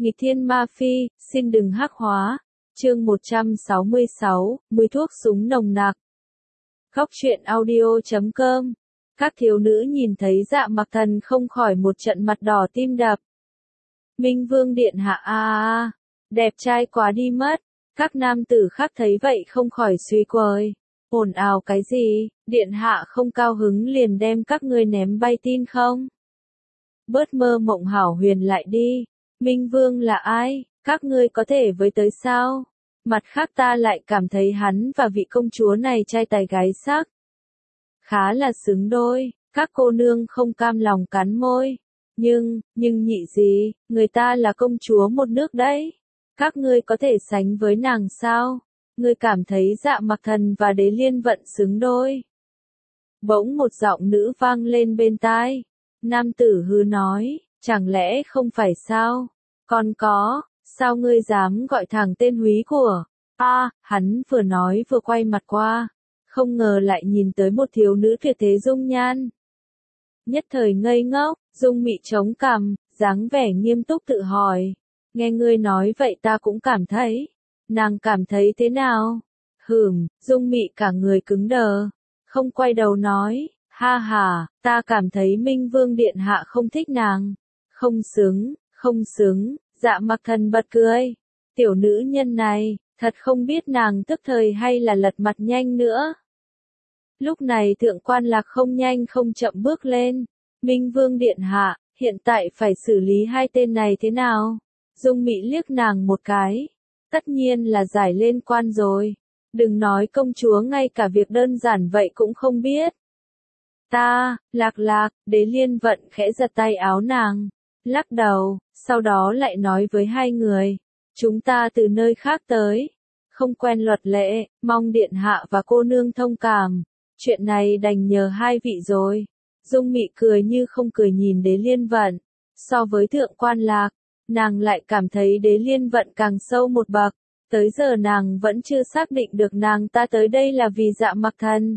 Nghịch thiên ma phi, xin đừng hắc hóa. Chương 166, mùi thuốc súng nồng nặc. Góc truyện audio.com. Các thiếu nữ nhìn thấy Dạ Mặc Thần không khỏi một trận mặt đỏ tim đập. Minh Vương điện hạ đẹp trai quá đi mất. Các nam tử khác thấy vậy không khỏi suy quời. Ồn ào cái gì, điện hạ không cao hứng liền đem các ngươi ném bay tin không? Bớt mơ mộng hảo huyền lại đi. Minh Vương là ai, các ngươi có thể với tới sao? Mặt khác ta lại cảm thấy hắn và vị công chúa này trai tài gái sắc. Khá là xứng đôi, các cô nương không cam lòng cắn môi. Nhưng nhị gì, người ta là công chúa một nước đấy. Các ngươi có thể sánh với nàng sao? Ngươi cảm thấy Dạ Mặc Thần và Đế Liên Vận xứng đôi. Bỗng một giọng nữ vang lên bên tai. Nam tử hứ nói, chẳng lẽ không phải sao? Còn có, sao ngươi dám gọi thẳng tên húy của? Hắn vừa nói vừa quay mặt qua. Không ngờ lại nhìn tới một thiếu nữ tuyệt thế dung nhan. Nhất thời ngây ngốc, Dung Mị chống cằm, dáng vẻ nghiêm túc tự hỏi. Nghe ngươi nói vậy ta cũng cảm thấy. Nàng cảm thấy thế nào? Dung Mị cả người cứng đờ. Không quay đầu nói, ta cảm thấy Minh Vương điện hạ không thích nàng. Không xứng, Dạ Mặc Thần bật cười. Tiểu nữ nhân này, thật không biết nàng tức thời hay là lật mặt nhanh nữa. Lúc này Thượng Quan Lạc không nhanh không chậm bước lên. Minh Vương điện hạ, hiện tại phải xử lý hai tên này thế nào? Dung Mị liếc nàng một cái. Tất nhiên là giải lên quan rồi. Đừng nói công chúa ngay cả việc đơn giản vậy cũng không biết. Lạc, Đế Liên Vận khẽ giật tay áo nàng. Lắc đầu, sau đó lại nói với hai người. Chúng ta từ nơi khác tới. Không quen luật lệ, mong điện hạ và cô nương thông cảm. Chuyện này đành nhờ hai vị rồi. Dung Mị cười như không cười nhìn Đế Liên Vận. So với Thượng Quan Lạc, nàng lại cảm thấy Đế Liên Vận càng sâu một bậc. Tới giờ nàng vẫn chưa xác định được nàng ta tới đây là vì Dạ Mặc Thần.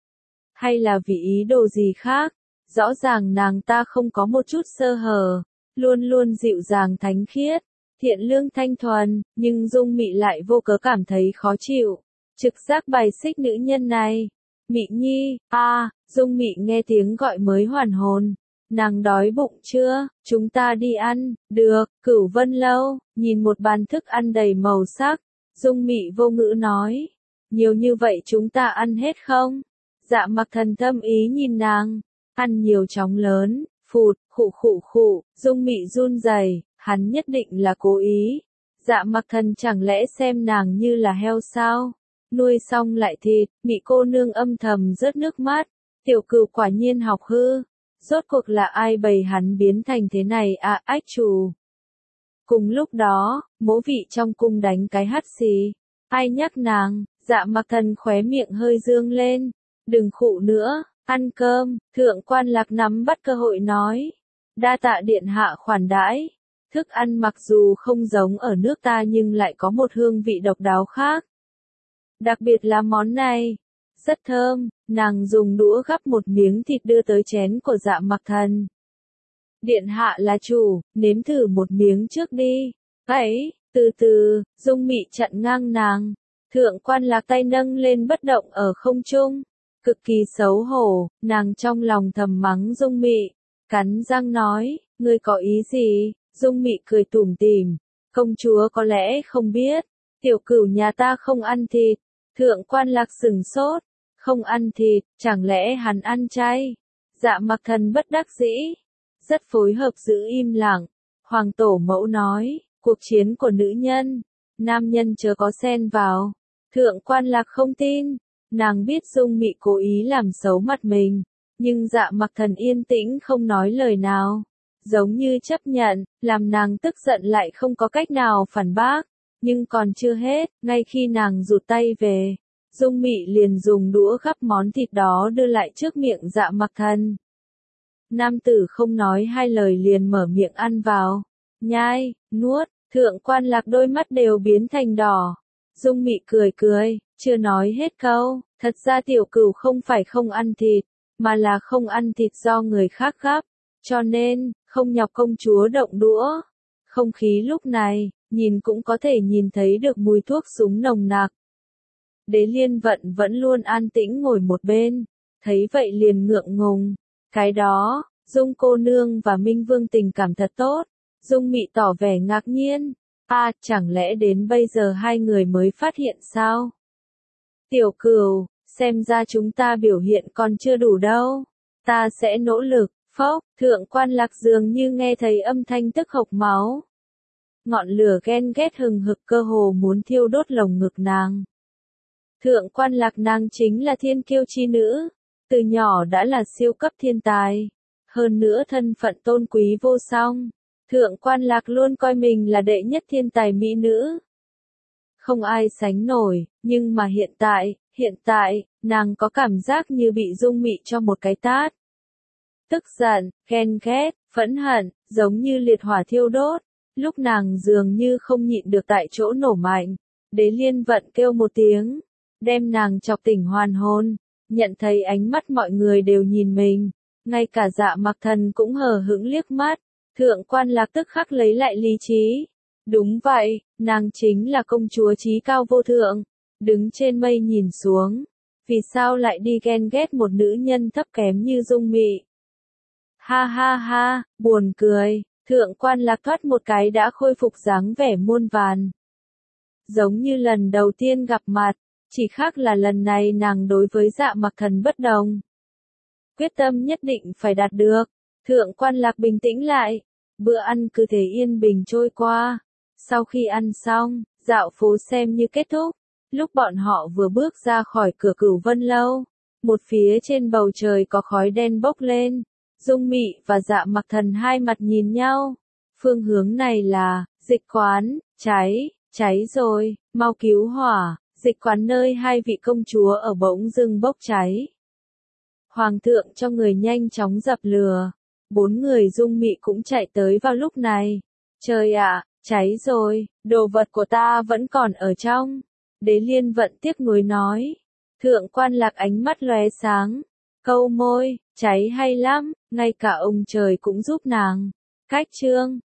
Hay là vì ý đồ gì khác. Rõ ràng nàng ta không có một chút sơ hở. Luôn luôn dịu dàng thánh khiết. Thiện lương thanh thuần, nhưng Dung Mị lại vô cớ cảm thấy khó chịu. Trực giác bài xích nữ nhân này. Mị nhi, Dung Mị nghe tiếng gọi mới hoàn hồn. Nàng đói bụng chưa, chúng ta đi ăn, được, Cửu Vân Lâu, nhìn một bàn thức ăn đầy màu sắc. Dung Mị vô ngữ nói, nhiều như vậy chúng ta ăn hết không? Dạ Mặc Thần thâm ý nhìn nàng, ăn nhiều chóng lớn, phụt, khụ, Dung Mị run rẩy, hắn nhất định là cố ý. Dạ Mặc Thần chẳng lẽ xem nàng như là heo sao? Nuôi xong lại thịt, Mị cô nương âm thầm rớt nước mắt. Tiểu Cửu quả nhiên học hư. Rốt cuộc là ai bày hắn biến thành thế này ách chủ. Cùng lúc đó, mỗ vị trong cung đánh cái hắt xì. Ai nhắc nàng, Dạ Mặc Thần khóe miệng hơi dương lên. Đừng khụ nữa, ăn cơm. Thượng Quan Lạc nắm bắt cơ hội nói. Đa tạ điện hạ khoản đãi. Thức ăn mặc dù không giống ở nước ta nhưng lại có một hương vị độc đáo khác. Đặc biệt là món này. Rất thơm, nàng dùng đũa gắp một miếng thịt đưa tới chén của Dạ Mặc Thần. Điện hạ là chủ, nếm thử một miếng trước đi. Ấy, từ từ, Dung Mị chặn ngang nàng. Thượng Quan Lạc tay nâng lên bất động ở không trung. Cực kỳ xấu hổ, nàng trong lòng thầm mắng Dung Mị. Cắn răng nói, ngươi có ý gì? Dung Mị cười tủm tỉm. Công chúa có lẽ không biết. Tiểu Cửu nhà ta không ăn thịt. Thượng Quan Lạc sửng sốt. Không ăn thịt, chẳng lẽ hắn ăn chay? Dạ Mặc Thần bất đắc dĩ. Rất phối hợp giữ im lặng. Hoàng tổ mẫu nói, cuộc chiến của nữ nhân. Nam nhân chớ có xen vào. Thượng Quan Lạc không tin. Nàng biết Dung Mị cố ý làm xấu mặt mình. Nhưng Dạ Mặc Thần yên tĩnh không nói lời nào. Giống như chấp nhận, làm nàng tức giận lại không có cách nào phản bác. Nhưng còn chưa hết, ngay khi nàng rụt tay về. Dung Mị liền dùng đũa gắp món thịt đó đưa lại trước miệng Dạ Mặc Thần. Nam tử không nói hai lời liền mở miệng ăn vào. Nhai, nuốt, Thượng Quan Lạc đôi mắt đều biến thành đỏ. Dung Mị cười, chưa nói hết câu. Thật ra Tiểu Cửu không phải không ăn thịt, mà là không ăn thịt do người khác gắp. Cho nên, không nhọc công chúa động đũa. Không khí lúc này, nhìn cũng có thể nhìn thấy được mùi thuốc súng nồng nặc. Đế Liên Vận vẫn luôn an tĩnh ngồi một bên, thấy vậy liền ngượng ngùng. Cái đó, Dung cô nương và Minh Vương tình cảm thật tốt. Dung Mị tỏ vẻ ngạc nhiên. Chẳng lẽ đến bây giờ hai người mới phát hiện sao? Tiểu Cửu, xem ra chúng ta biểu hiện còn chưa đủ đâu. Ta sẽ nỗ lực. Phốc, Thượng Quan Lạc dường như nghe thấy âm thanh tức hộc máu. Ngọn lửa ghen ghét hừng hực cơ hồ muốn thiêu đốt lồng ngực nàng. Thượng Quan Lạc nàng chính là thiên kiêu chi nữ, từ nhỏ đã là siêu cấp thiên tài, hơn nữa thân phận tôn quý vô song. Thượng Quan Lạc luôn coi mình là đệ nhất thiên tài mỹ nữ. Không ai sánh nổi, nhưng mà hiện tại, nàng có cảm giác như bị Dung Mị cho một cái tát. Tức giận, ghen ghét, phẫn hận, giống như liệt hỏa thiêu đốt. Lúc nàng dường như không nhịn được tại chỗ nổ mạnh. Đế Liên Vận kêu một tiếng, đem nàng chọc tỉnh hoàn hồn. Nhận thấy ánh mắt mọi người đều nhìn mình, ngay cả Dạ Mặc Thần cũng hờ hững liếc mắt. Thượng Quan Lạc tức khắc lấy lại lý trí. Đúng vậy, nàng chính là công chúa trí cao vô thượng, đứng trên mây nhìn xuống. Vì sao lại đi ghen ghét một nữ nhân thấp kém như Dung Mị? Ha ha ha, buồn cười. Thượng Quan Lạc thoát một cái đã khôi phục dáng vẻ muôn vàn. Giống như lần đầu tiên gặp mặt, chỉ khác là lần này nàng đối với Dạ Mặc Thần bất đồng. Quyết tâm nhất định phải đạt được. Thượng Quan Lạc bình tĩnh lại. Bữa ăn cứ thế yên bình trôi qua. Sau khi ăn xong, dạo phố xem như kết thúc. Lúc bọn họ vừa bước ra khỏi cửa Cửu Vân Lâu, một phía trên bầu trời có khói đen bốc lên. Dung Mị và Dạ Mặc Thần hai mặt nhìn nhau. Phương hướng này là, dịch quán, cháy rồi, mau cứu hỏa, dịch quán nơi hai vị công chúa ở bỗng dưng bốc cháy. Hoàng thượng cho người nhanh chóng dập lửa. 4 người Dung Mị cũng chạy tới vào lúc này. Trời ạ, cháy rồi, đồ vật của ta vẫn còn ở trong. Đế Liên Vận tiếc nuối nói. Thượng Quan Lạc ánh mắt lóe sáng, câu môi, cháy hay lắm, ngay cả ông trời cũng giúp nàng. Cách chương